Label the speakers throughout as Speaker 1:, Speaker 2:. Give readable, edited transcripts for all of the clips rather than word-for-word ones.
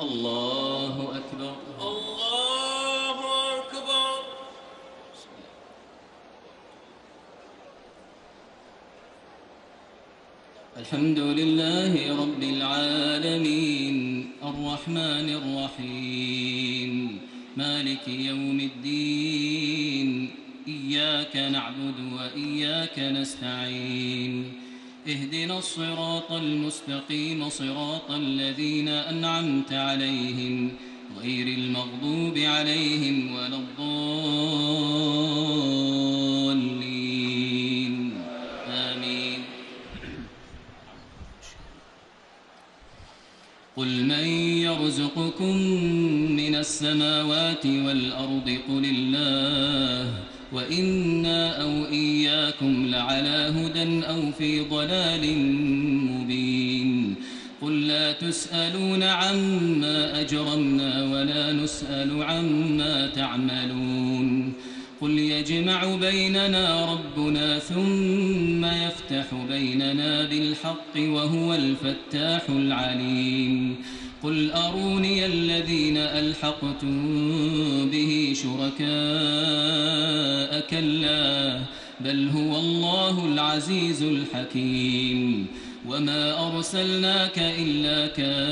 Speaker 1: الله أكبر.
Speaker 2: الله أكبر.
Speaker 1: الحمد لله رب العالمين الرحمن الرحيم مالك يوم الدين إياك نعبد وإياك نستعين اهدنا الصراط المستقيم صراط الذين أنعمت عليهم غير المغضوب عليهم ولا الضالين آمين. قل من يرزقكم من السماوات والأرض قل الله وإنا أو إياكم لعلى هدى أو في ضلال مبين. قل لا تسألون عما أجرمنا ولا نسأل عما تعملون. قل يجمع بيننا ربنا ثم يفتح بيننا بالحق وهو الفتاح العليم. قل أروني الذين ألحقتم به شركاء كلا بل هو الله العزيز الحكيم. وما أرسلناك إلا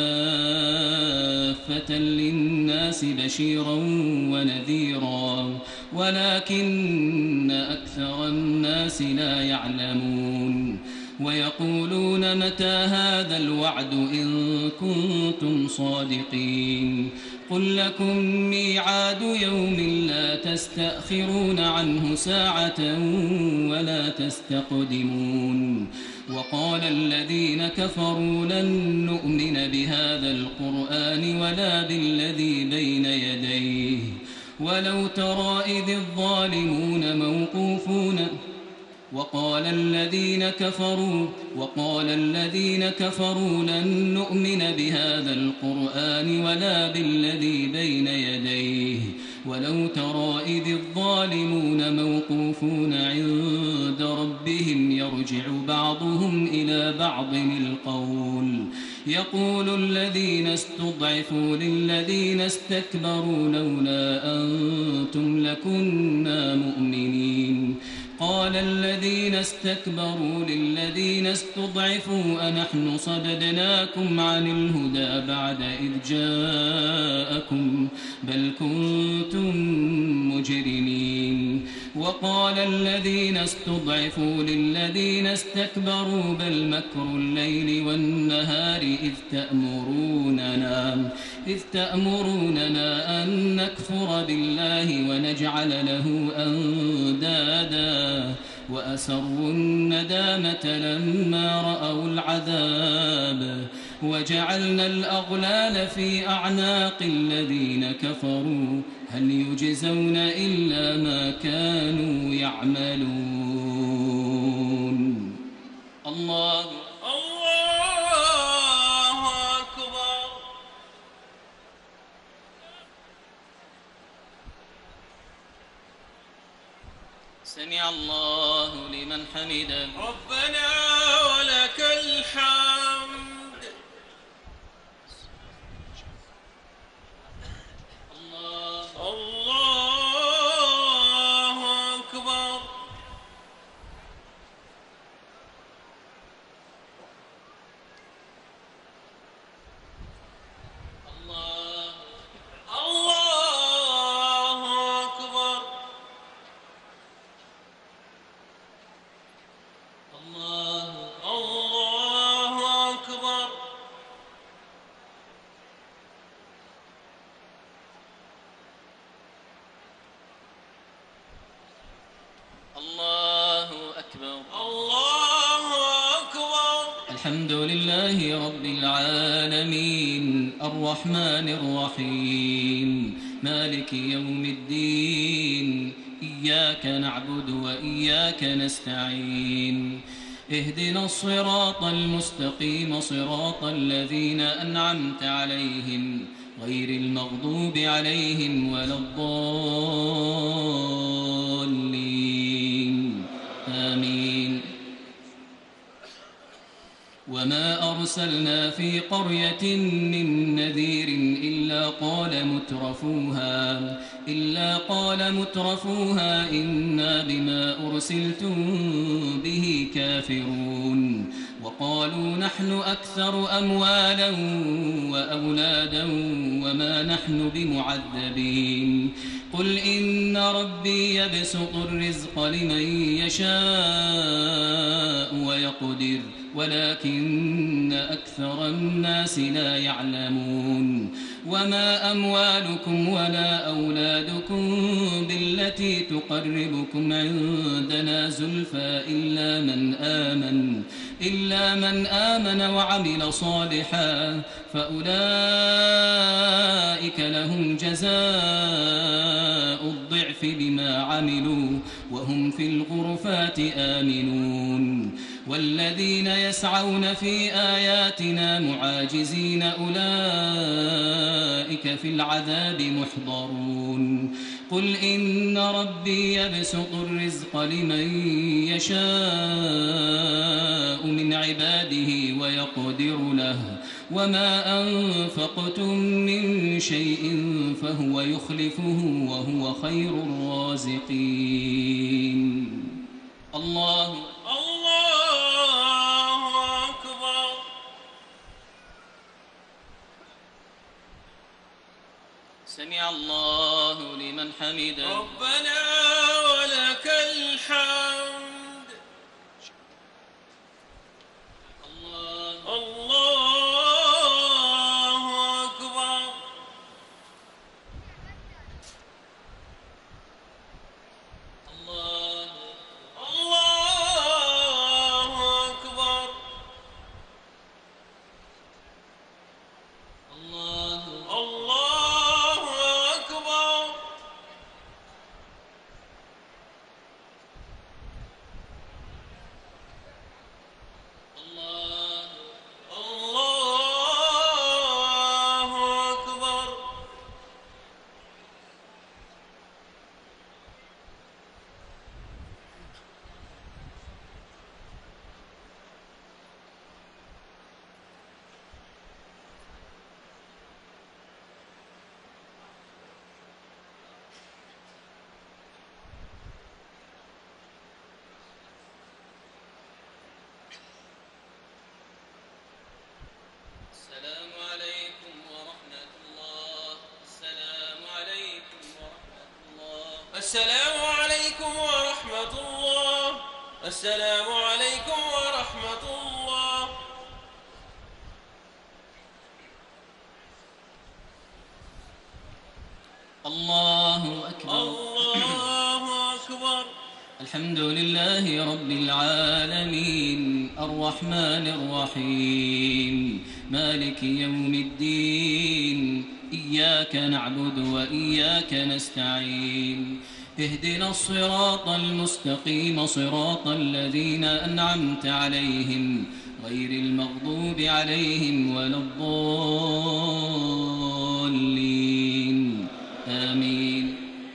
Speaker 1: كافة للناس بشيرا ونذيرا ولكن أكثر الناس لا يعلمون. ويقولون متى هذا الوعد إن كنتم صادقين. قل لكم ميعاد يوم لا تستأخرون عنه ساعة ولا تستقدمون. وقال الذين كفروا لن نؤمن بهذا القرآن ولا بالذي بين يديه ولو ترى إذ الظالمون موقوفون وقال الذين كفروا لن نؤمن بهذا القرآن ولا بالذي بين يديه ولو ترى إذ الظالمون موقوفون عند ربهم يرجع بعضهم إلى بعض القول يقول الذين استضعفوا للذين استكبروا لولا أنتم لكنا مؤمنين. قال الذين استكبروا للذين استضعفوا أنحن صددناكم عن الهدى بعد إذ جاءكم بل كنتم مجرمين. وقال الذين استضعفوا للذين استكبروا بل مكر الليل والنهار إذ تأمروننا أن نكفر بالله ونجعل له أندادا وأسروا الندامة لما رأوا العذاب وجعلنا الأغلال في أعناق الذين كفروا هل يجزون إلا ما كانوا يعملون. الله
Speaker 2: أكبر.
Speaker 1: سمع الله لمن حمده
Speaker 2: ربنا ولك الحمد. الله أكبر. الله أكبر. الله أكبر.
Speaker 1: الله أكبر.
Speaker 2: الله أكبر.
Speaker 1: الحمد لله رب العالمين الرحمن الرحيم مالك يوم الدين إياك نعبد وإياك نستعين اهدنا الصراط المستقيم صراط الذين أنعمت عليهم غير المغضوب عليهم ولا الضالين آمين. وما أرسلنا في قرية من نذير إلا قال مترفوها إنا بما أرسلتم به كافرون وقالوا نحن أكثر أموالا وأولادا وما نحن بمعذبين قل إن ربي يبسط الرزق لمن يشاء ويقدر ولكن أكثر الناس لا يعلمون وما أموالكم ولا أولادكم بالتي تقربكم عندنا زلفى إلا من آمن وعمل صالحا فأولئك لهم جزاء الضعف بما عملوا وهم في الغرفات آمنون والذين يسعون في آياتنا معاجزين أولئك في العذاب محضرون قل إن ربي يبسط الرزق لمن يشاء من عباده ويقدر له وما أنفقتم من شيء فهو يخلفه وهو خير الرازقين الله
Speaker 2: أكبر.
Speaker 1: سمع الله لمن حمده
Speaker 2: ربنا ولك الحمد. الله أكبر. الله أكبر. الله أكبر. السلام عليكم ورحمة الله. السلام عليكم ورحمة الله.
Speaker 1: الله أكبر.
Speaker 2: الله أكبر.
Speaker 1: الحمد لله رب العالمين الرحمن الرحيم مالك يوم الدين إياك نعبد وإياك نستعين اهدنا الصراط المستقيم صراط الذين أنعمت عليهم غير المغضوب عليهم ولا الضالين آمين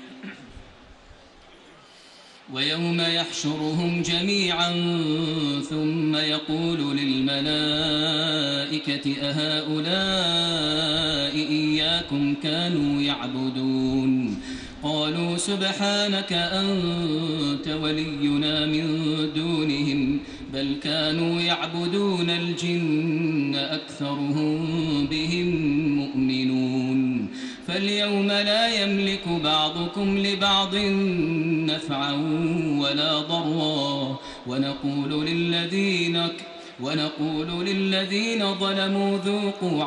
Speaker 1: ويوم يحشرهم جميعا ثم يقول للملائكة أهؤلاء إياكم كانوا يعبدون قالوا سبحانك أنت ولينا من دونهم بل كانوا يعبدون الجن أكثرهم بهم مؤمنون فاليوم لا يملك بعضكم لبعض نفعا ولا ضرا ونقول للذين ظلموا ذوقوا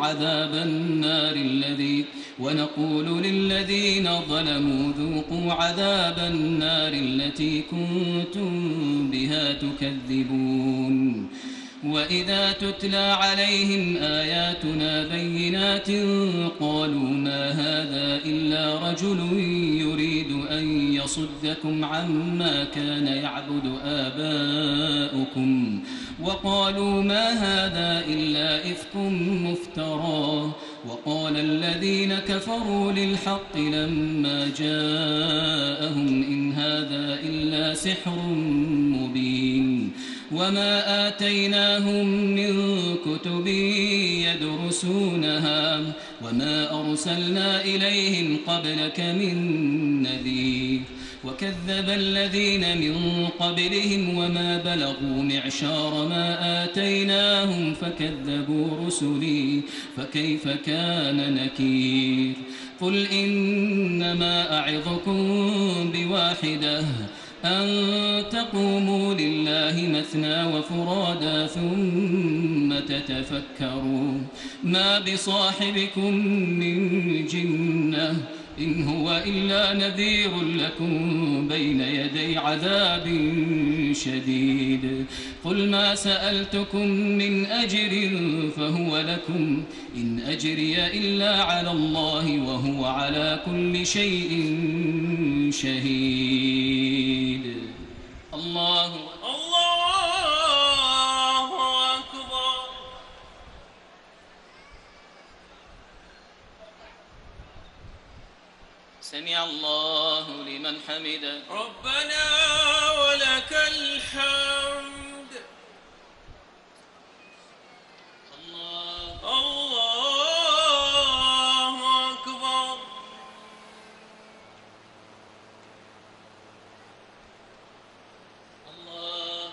Speaker 1: عذاب النار التي كنتم بها تكذبون وإذا تتلى عليهم آياتنا بينات قالوا ما هذا إلا رجل يريد أن يصدكم عما كان يعبد آباؤكم وقالوا ما هذا إلا إفك مفترى وقال الذين كفروا للحق لما جاءهم إن هذا إلا سحر مبين وما آتيناهم من كتب يدرسونها وما أرسلنا إليهم قبلك من نذير وكذب الذين من قبلهم وما بلغوا معشار ما آتيناهم فكذبوا رسلي فكيف كان نكير قل إنما أعظكم بواحدة أن تقوموا لله مثنى وفرادا ثم تتفكروا ما بصاحبكم من جنة إن هو إلا نذير لكم بين يدي عذاب شديد قل ما سألتكم من أجر فهو لكم إن أجري إلا على الله وهو على كل شيء شهيد الله
Speaker 2: أكبر.
Speaker 1: سمع الله لمن حمده
Speaker 2: ربنا ولك الحمد. الله أكبر. الله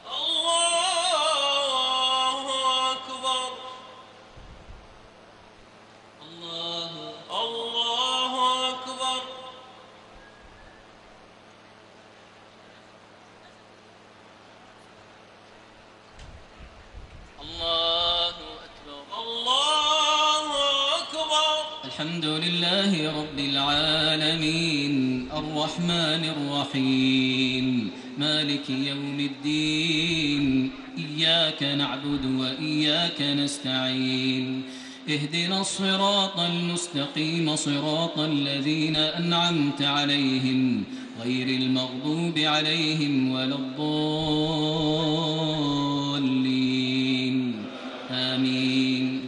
Speaker 2: أكبر. الله أكبر.
Speaker 1: الله أكبر.
Speaker 2: الله أكبر.
Speaker 1: الحمد لله رب العالمين الرحمن الرحيم مالك يوم الدين إياك نعبد وإياك نستعين اهدنا الصراط المستقيم صراط الذين أنعمت عليهم غير المغضوب عليهم ولا الضالين آمين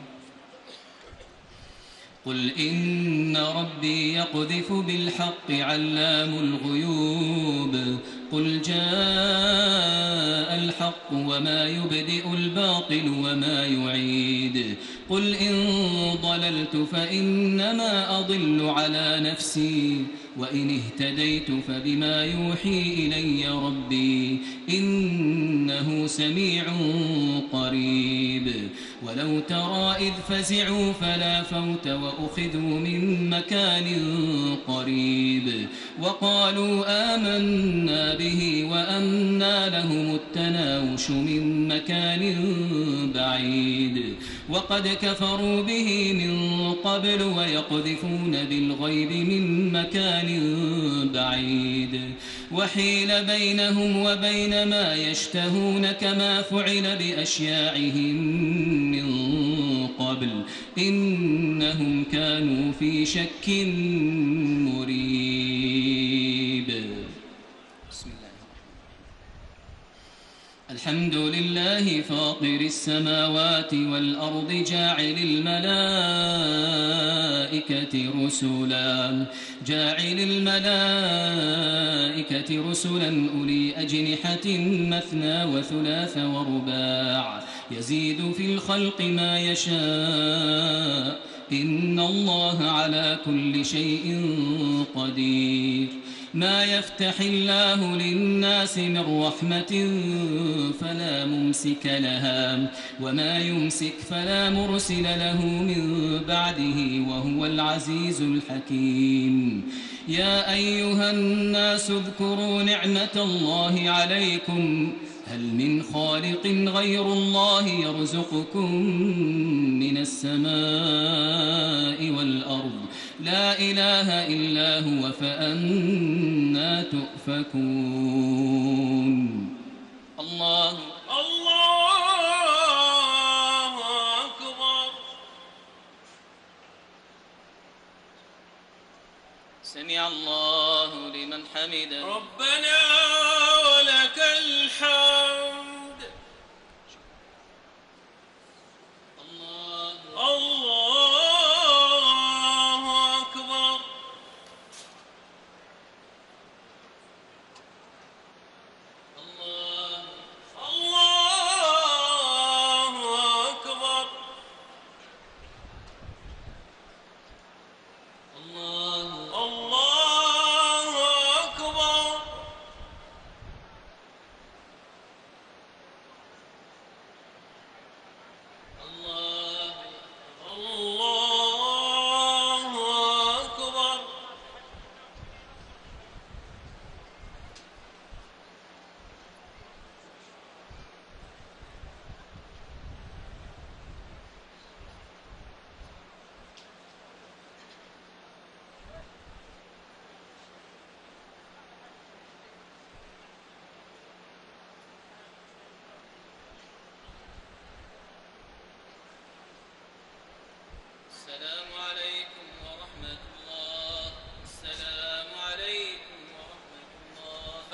Speaker 1: قل إن ربي يقذف بالحق علام الغيوب قل جاء الحق وما يبدئ الباطل وما يعيد قل إن ضللت فإنما أضل على نفسي وإن اهتديت فبما يوحي إلي ربي إنه سميع قريب ولو ترى إذ فزعوا فلا فوت وأخذوا من مكان قريب وقالوا آمنا به وأنى لهم التناوش من مكان بعيد وقد كفروا به من قبل ويقذفون بالغيب من مكان بعيد وحيل بينهم وبين ما يشتهون كما فعل بأشياعهم من قبل إنهم كانوا في شك مريب بسم الله الحمد لله فاطر السماوات والأرض جاعل الملائكة رسلا أولي أجنحة مثنى وثلاث ورباع يزيد في الخلق ما يشاء إن الله على كل شيء قدير ما يفتح الله للناس من رحمة فلا ممسك لها وما يمسك فلا مرسل له من بعده وهو العزيز الحكيم يا أيها الناس اذكروا نعمة الله عليكم هل من خالق غير الله يرزقكم من السماء والأرض لا إله إلا هو فأنى تؤفكون الله
Speaker 2: أكبر.
Speaker 1: سمع الله لمن حمده
Speaker 2: ربنا ولك الحمد. الله أكبر.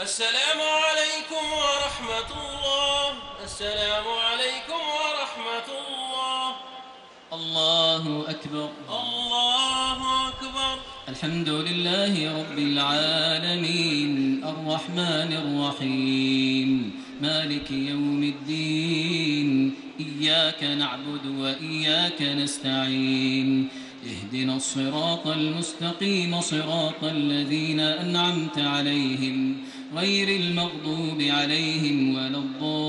Speaker 2: السلام عليكم ورحمة الله. السلام عليكم ورحمة الله.
Speaker 1: الله أكبر.
Speaker 2: الله أكبر.
Speaker 1: الحمد لله رب العالمين الرحمن الرحيم مالك يوم الدين إياك نعبد وإياك نستعين اهدنا الصراط المستقيم صراط الذين أنعمت عليهم غير المغضوب عليهم ولا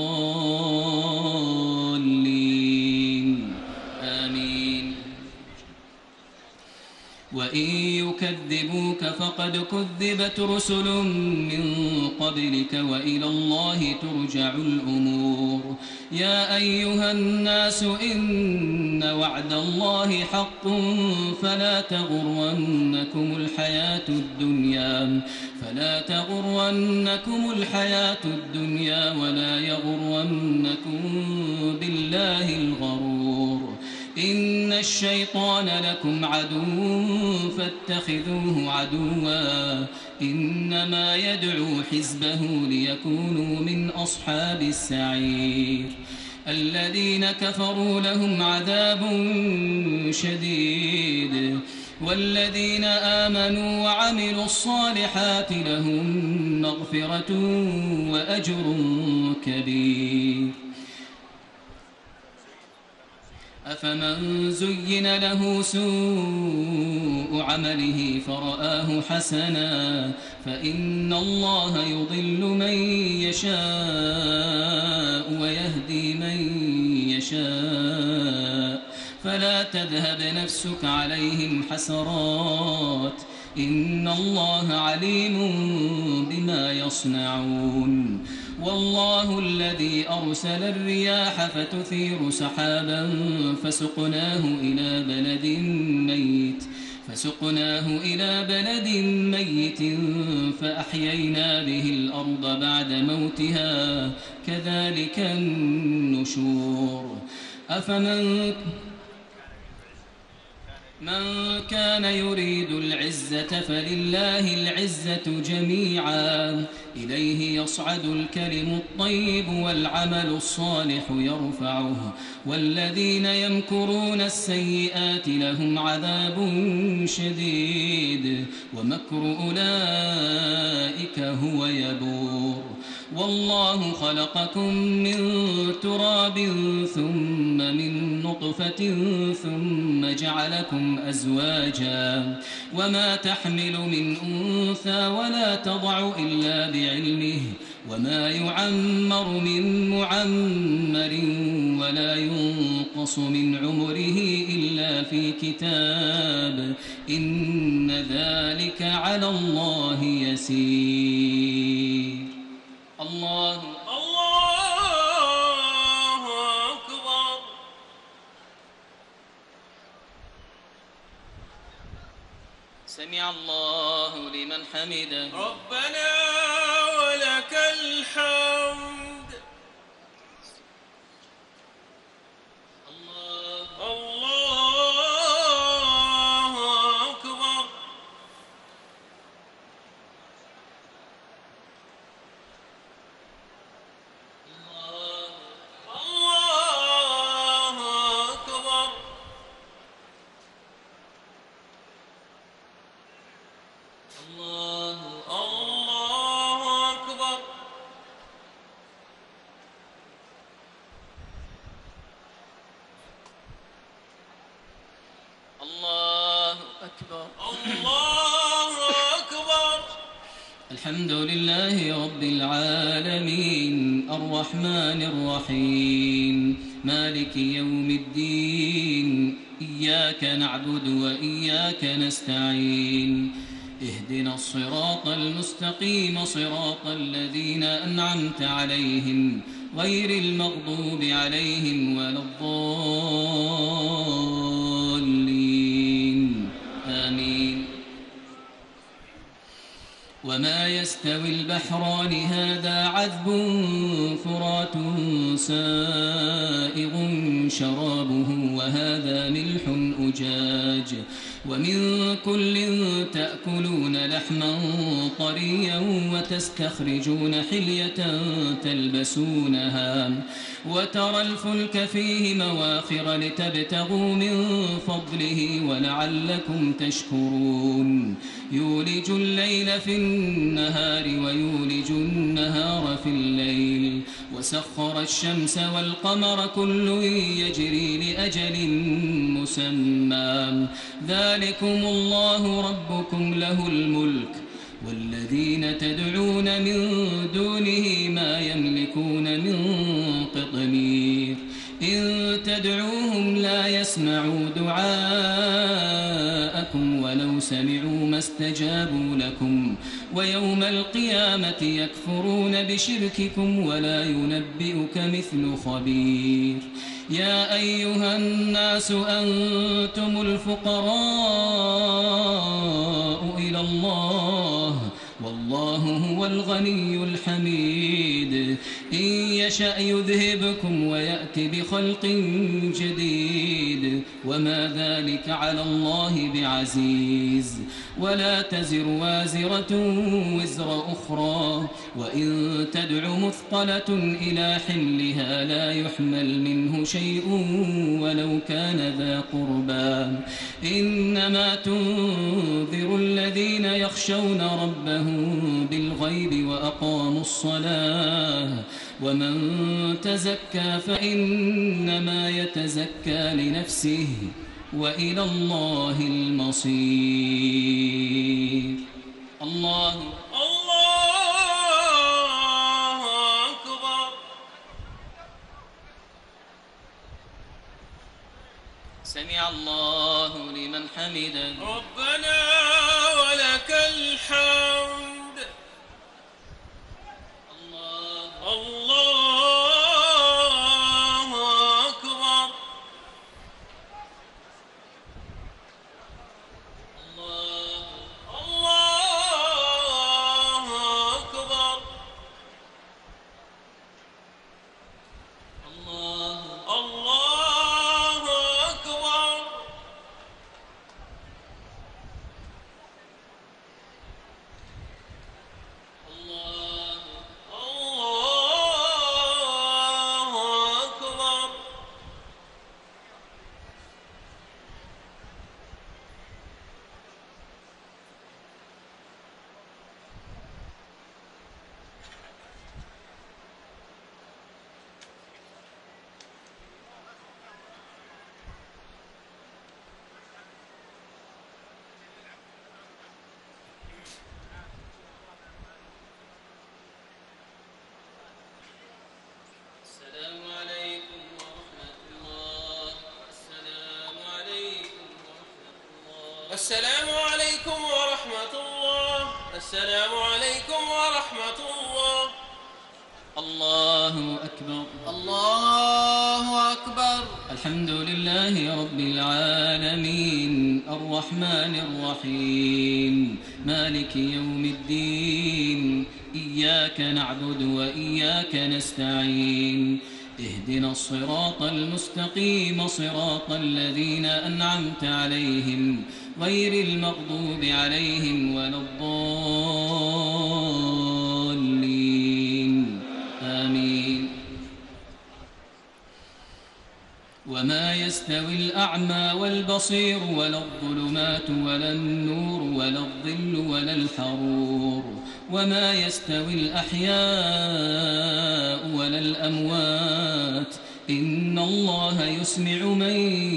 Speaker 1: الضالين آمين. وإن يكذبوك فقد كذبت رسل من قبلك وإلى الله ترجع الأمور. يا أيها الناس إن وعد الله حق فلا تغرنكم الحياة الدنيا ولا يغرنكم بالله الغرور. إن الشيطان لكم عدو فاتخذوه عدوا إنما يدعو حزبه ليكونوا من أصحاب السعير. الذين كفروا لهم عذاب شديد والذين آمنوا وعملوا الصالحات لهم مغفرة وأجر كبير. أفمن زين له سوء عمله فرآه حسنا فإن الله يضل من يشاء ويهدي من يشاء فلا تذهب نفسك عليهم حسرات إن الله عليم بما يصنعون. والله الذي أرسل الرياح فتثير سحابا فسقناه إلى بلد ميت فأحيينا به الأرض بعد موتها كذلك النشور. أفمن كان يريد العزة فلله العزة جميعا إليه يصعد الكلم الطيب والعمل الصالح يرفعه والذين يمكرون السيئات لهم عذاب شديد ومكر أولئك هو يبور. والله خلقكم من تراب ثم من نطفة ثم جعلكم أزواجا وما تحمل من أنثى ولا تضع إلا بعلمه وما يعمر من معمر ولا ينقص من عمره إلا في كتاب إن ذلك على الله يسير. الله
Speaker 2: أكبر.
Speaker 1: سمع الله لمن حمده.
Speaker 2: ربنا ولك الحمد. الله أكبر. الله أكبر. الله أكبر.
Speaker 1: الله أكبر.
Speaker 2: الله أكبر.
Speaker 1: الحمد لله رب العالمين الرحمن الرحيم مالك يوم الدين إياك نعبد وإياك نستعين اهدنا الصراط المستقيم صراط الذين أنعمت عليهم غير المغضوب عليهم ولا الضالين آمين. وما يستوي البحران هذا عذب فرات سائغ شرابه وهذا ملح أجاج ومن كل تأكلون لحما طريا وتستخرجون حلية تلبسونها وترى الفلك فيه مواخر لتبتغوا من فضله ولعلكم تشكرون يولج الليل في النهار ويولج النهار في الليل وسخر الشمس والقمر كل يجري لأجل مسمى ذلكم الله ربكم له الملك والذين تدعون من دونه ما يملكون من قطمير إن تدعوهم لا يسمعوا دعاءكم ولو سمعوا ما استجابوا لكم ويوم القيامة يكفرون بشرككم ولا ينبئك مثل خبير يا أيها الناس أنتم الفقراء إلى الله والله هو الغني الحميد إن يشأ يذهبكم ويأتي بخلق جديد وما ذلك على الله بعزيز ولا تزر وازرة وزر أخرى وإن تدع مثقلة إلى حملها لا يحمل منه شيء ولو كان ذا قربى إنما تنذر الذين يخشون ربهم بالغيب وأقاموا الصلاة ومن تزكى فإنما يتزكى لنفسه وإلى الله المصير الله
Speaker 2: أكبر
Speaker 1: سمع الله لمن حمده
Speaker 2: ربنا ولك الحمد الله أكبر الله أكبر الله أكبر السلام عليكم ورحمة الله. السلام عليكم ورحمة الله.
Speaker 1: الله أكبر
Speaker 3: الله أكبر.
Speaker 1: الحمد لله رب العالمين الرحمن الرحيم مالك يوم الدين إياك نعبد وإياك نستعين اهدنا الصراط المستقيم صراط الذين أنعمت عليهم غير المغضوب عليهم ولا الضالين آمين. وما يستوي الأعمى والبصير ولا الظلمات ولا النور ولا الظل ولا الحرور وما يستوي الأحياء ولا الأموات إن الله يسمع من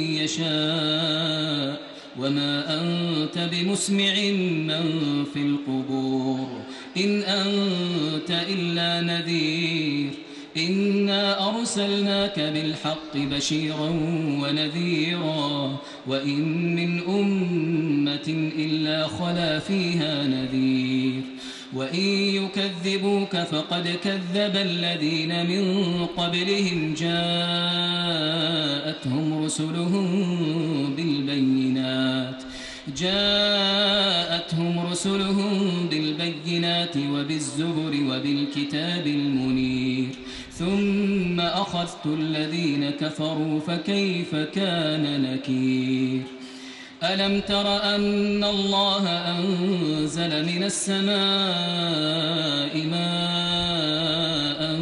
Speaker 1: يشاء وما أنت بمسمع من في القبور إن أنت إلا نذير إنا أرسلناك بالحق بشيرا ونذيرا وإن من أمة إلا خلا فيها نذير وإن يكذبوك فقد كذب الذين من قبلهم جاءتهم رسلهم بالبينات وبالزبر وبالكتاب المنير ثم أخذت الذين كفروا فكيف كان نكير ألم تر أن الله أنزل من السماء ماء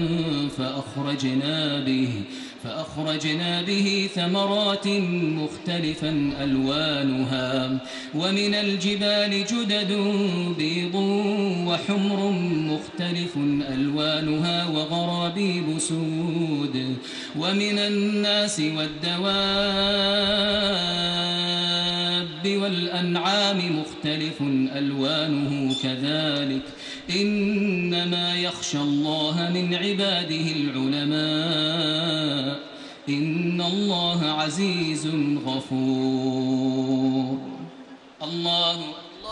Speaker 1: فأخرجنا به ثمرات مختلفا ألوانها ومن الجبال جدد بيض وحمر مختلف ألوانها وغرابيب سود ومن الناس والدواب والأنعام مختلف ألوانه كذلك إنما يخشى الله من عباده العلماء إن الله عزيز غفور الله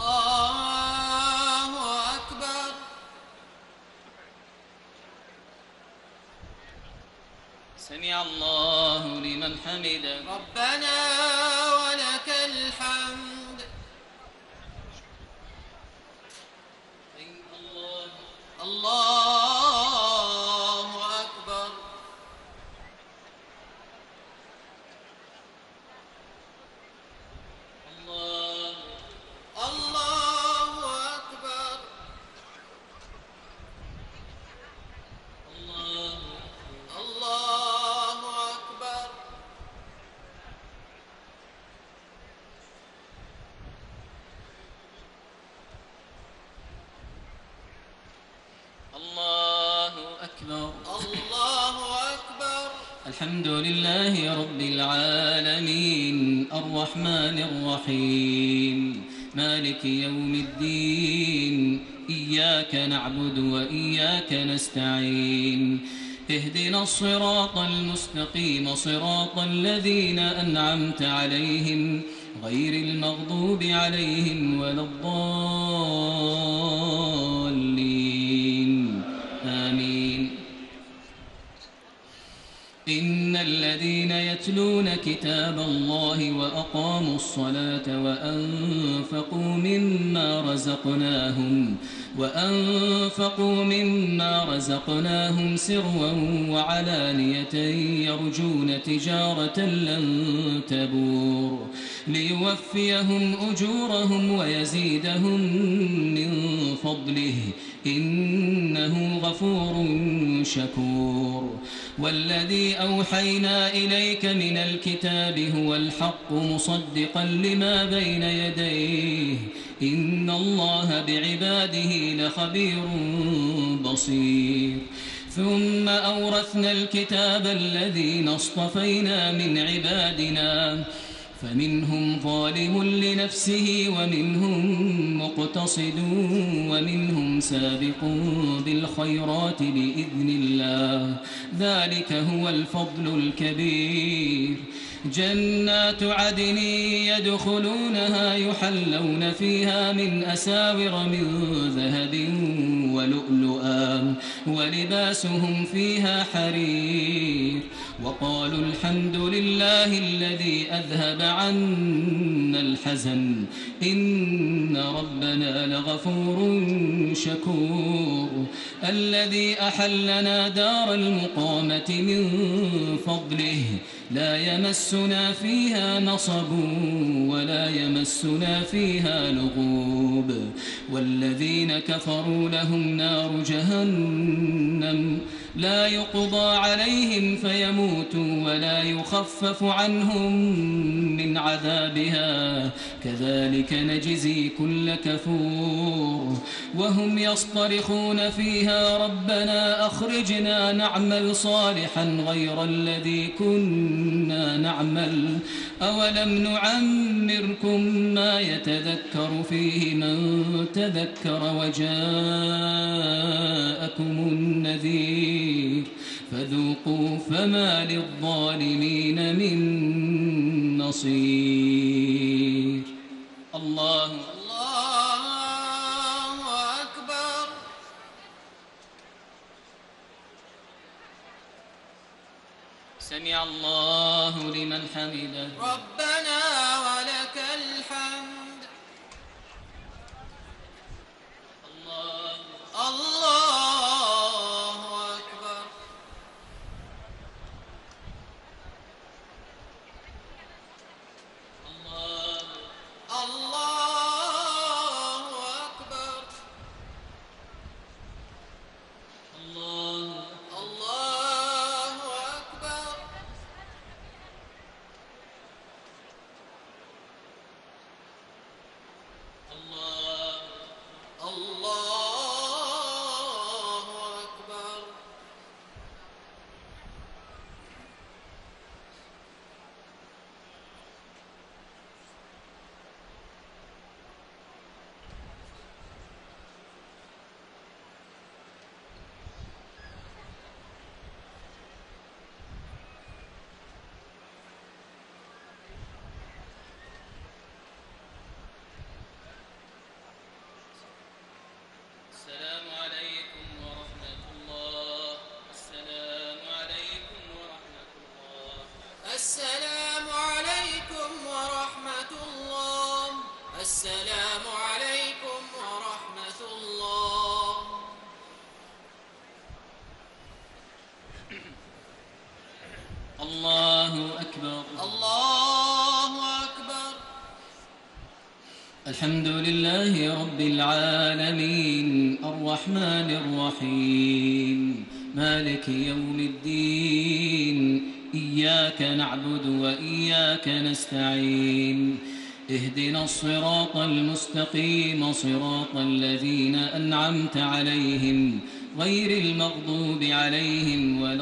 Speaker 3: أكبر.
Speaker 1: سمع الله لمن حمده
Speaker 3: ربنا ولك الحمد. الله أكبر. الله أكبر. الله أكبر.
Speaker 1: الله أكبر
Speaker 3: الله أكبر.
Speaker 1: الحمد لله رب العالمين الرحمن الرحيم مالك يوم الدين إياك نعبد وإياك نستعين اهدنا الصراط المستقيم صراط الذين أنعمت عليهم غير المغضوب عليهم ولا الضالين آمين إن الذين يتلون كتاب الله وأقاموا الصلاة وأنفقوا مما رزقناهم سرا وعلانية يرجون تجارة لن تبور ليوفيهم أجورهم ويزيدهم من فضله إنه غفور شكور والذي أوحينا إليك من الكتاب هو الحق مصدقا لما بين يديه إن الله بعباده لخبير بصير ثم أورثنا الكتاب الذين اصطفينا من عبادنا فمنهم ظالم لنفسه ومنهم مقتصد ومنهم سابق بالخيرات بإذن الله ذلك هو الفضل الكبير جنات عدن يدخلونها يحلون فيها من أساور من ذهب ولؤلؤا ولباسهم فيها حرير وقالوا الحمد لله الذي أذهب عنا الحزن إن ربنا لغفور شكور الذي أحلنا دار المقامة من فضله لا يمسنا فيها نصب ولا يمسنا فيها لغوب والذين كفروا لهم نار جهنم لا يقضى عليهم فيموتوا ولا يخفف عنهم من عذابها كذلك نجزي كل كفور وهم يصطرخون فيها ربنا أخرجنا نعمل صالحا غير الذي كنا نعمل أولم نعمركم ما يتذكر فيه من تذكر وجاءكم النذير فذوقوا فما للظالمين من نصير الله
Speaker 3: أكبر.
Speaker 1: سمع الله لمن حمده
Speaker 3: ربنا ولك الحمد. الله أكبر.
Speaker 1: الحمد لله رب العالمين الرحمن الرحيم مالك يوم الدين إياك نعبد وإياك نستعين اهدنا الصراط المستقيم صراط الذين أنعمت عليهم غير المغضوب عليهم ولا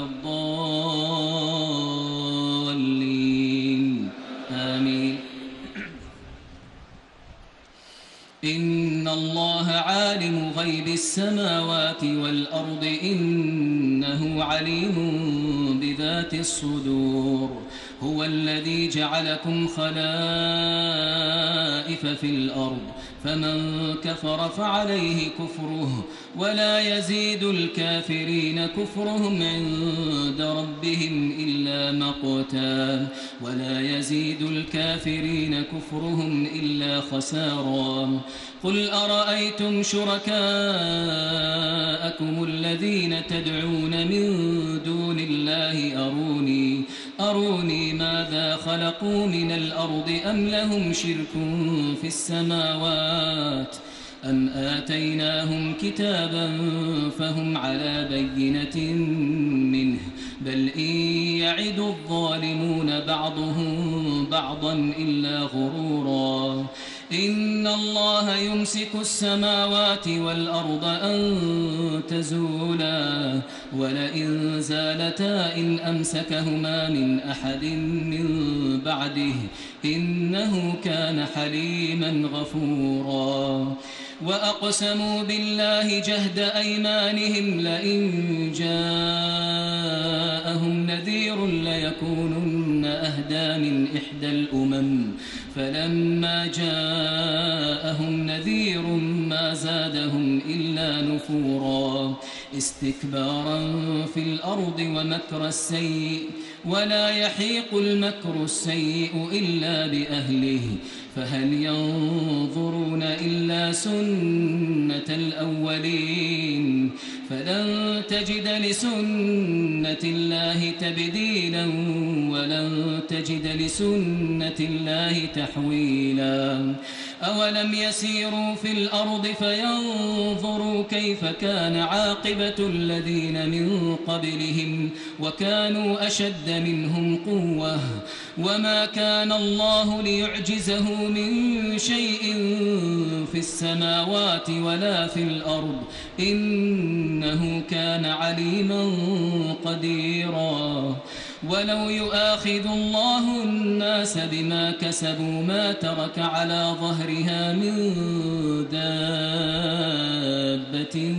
Speaker 1: الضالين آمين. إن الله عالم غيب السماوات والأرض إنه عليم بذات الصدور هو الذي جعلكم خلائف في الأرض فمن كفر فعليه كفره ولا يزيد الكافرين كفرهم عند ربهم إلا مقتا ولا يزيد الكافرين كفرهم إلا خسارا قل أرأيتم شركاءكم الذين تدعون من دون الله أروني ماذا خلقوا من الأرض أم لهم شرك في السماوات أم آتيناهم كتابا فهم على بينة منه بل إن يعد الظالمون بعضهم بعضا إلا غرورا إن الله يمسك السماوات والأرض أن تزولا ولئن زالتا إن أمسكهما من أحد من بعده إنه كان حليما غفورا وأقسموا بالله جهد أيمانهم لئن جاءهم نذير ليكونن أهدى من إحدى الأمم فلما جاءهم نذير ما زادهم إلا نفورا استكبارا في الأرض ومكر السيء ولا يحيق المكر السيء إلا بأهله فهل ينظرون إلا سنة الأولين فلن تجد لسنة الله تبديلا ولن تجد لسنة الله تحويلا أولم يسيروا في الأرض فينظروا كيف كان عاقبة الذين من قبلهم وكانوا أشد منهم قوة وما كان الله ليعجزه من شيء في السماوات ولا في الأرض إنه كان عليما قديرا ولو يؤاخذ الله الناس بما كسبوا ما ترك على ظهرها من دابة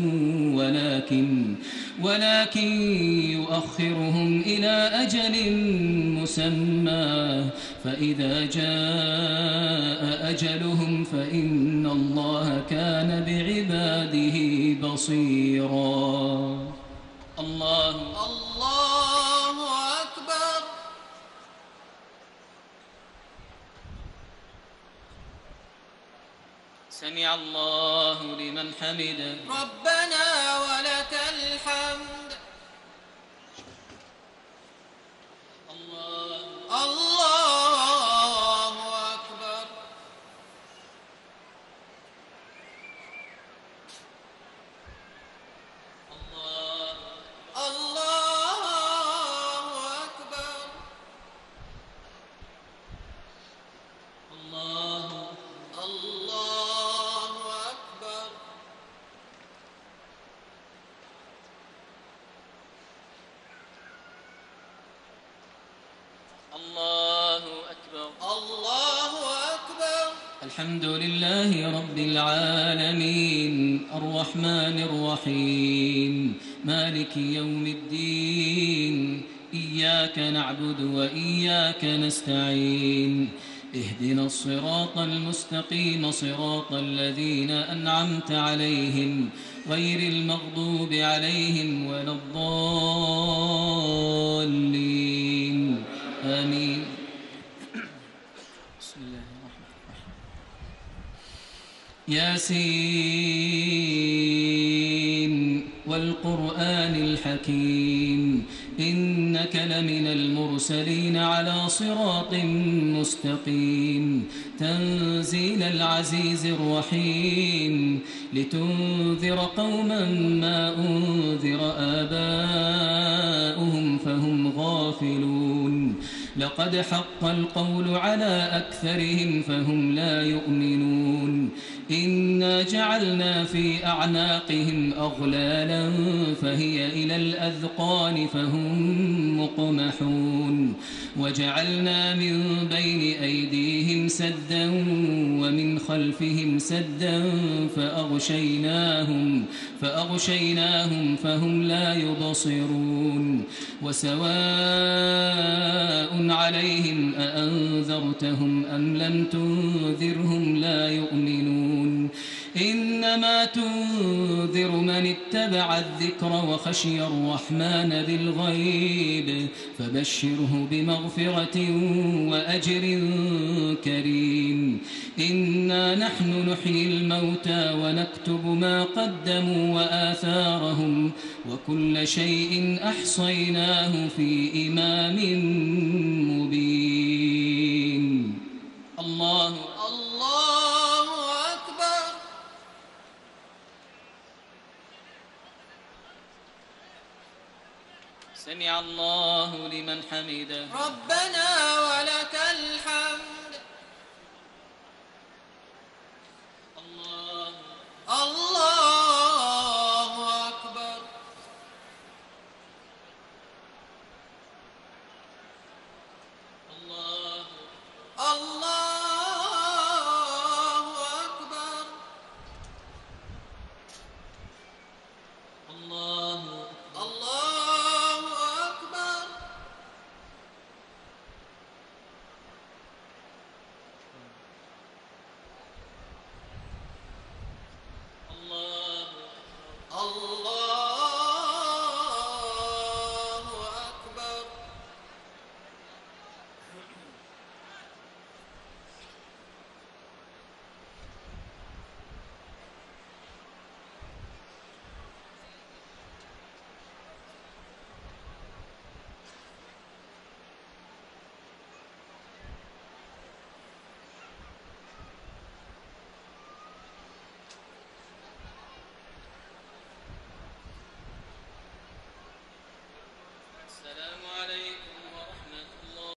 Speaker 1: ولكن يؤخرهم إلى أجل مسمى فإذا جاء أجلهم فإن الله كان بعباده بصيرا الله
Speaker 3: أكبر.
Speaker 1: سمع الله لمن حمده
Speaker 3: ربنا ولك الحمد. الله أكبر. الله أكبر. الله أكبر.
Speaker 1: الله أكبر.
Speaker 3: الله أكبر.
Speaker 1: الحمد لله رب العالمين الرحمن الرحيم مالك يوم الدين إياك نعبد وإياك نستعين اهدنا الصراط المستقيم صراط الذين أنعمت عليهم غير المغضوب عليهم ولا الضالين آمين. بسم الله الرحمن الرحيم. ياسين والقرآن الحكيم إنك لمن المرسلين على صراط مستقيم تنزيل العزيز الرحيم لتنذر قوما ما أنذر آباؤهم فهم غافلون لقد حق القول على أكثرهم فهم لا يؤمنون إنا جعلنا في أعناقهم أغلالا فهي إلى الأذقان فهم مقمحون وجعلنا من بين أيديهم سدا ومن خلفهم سدا فأغشيناهم فهم لا يبصرون وسواء عليهم أأنذرتهم أم لم تنذرهم لا يؤمنون إنما تنذر من اتبع الذكر وخشي الرحمن بالغيب فبشره بمغفرة وأجر كريم إنا نحن نحيي الموتى ونكتب ما قدموا وآثارهم وكل شيء أحصيناه في إمام مبين الله
Speaker 3: أكبر.
Speaker 1: سمع الله لمن حمده
Speaker 3: ربنا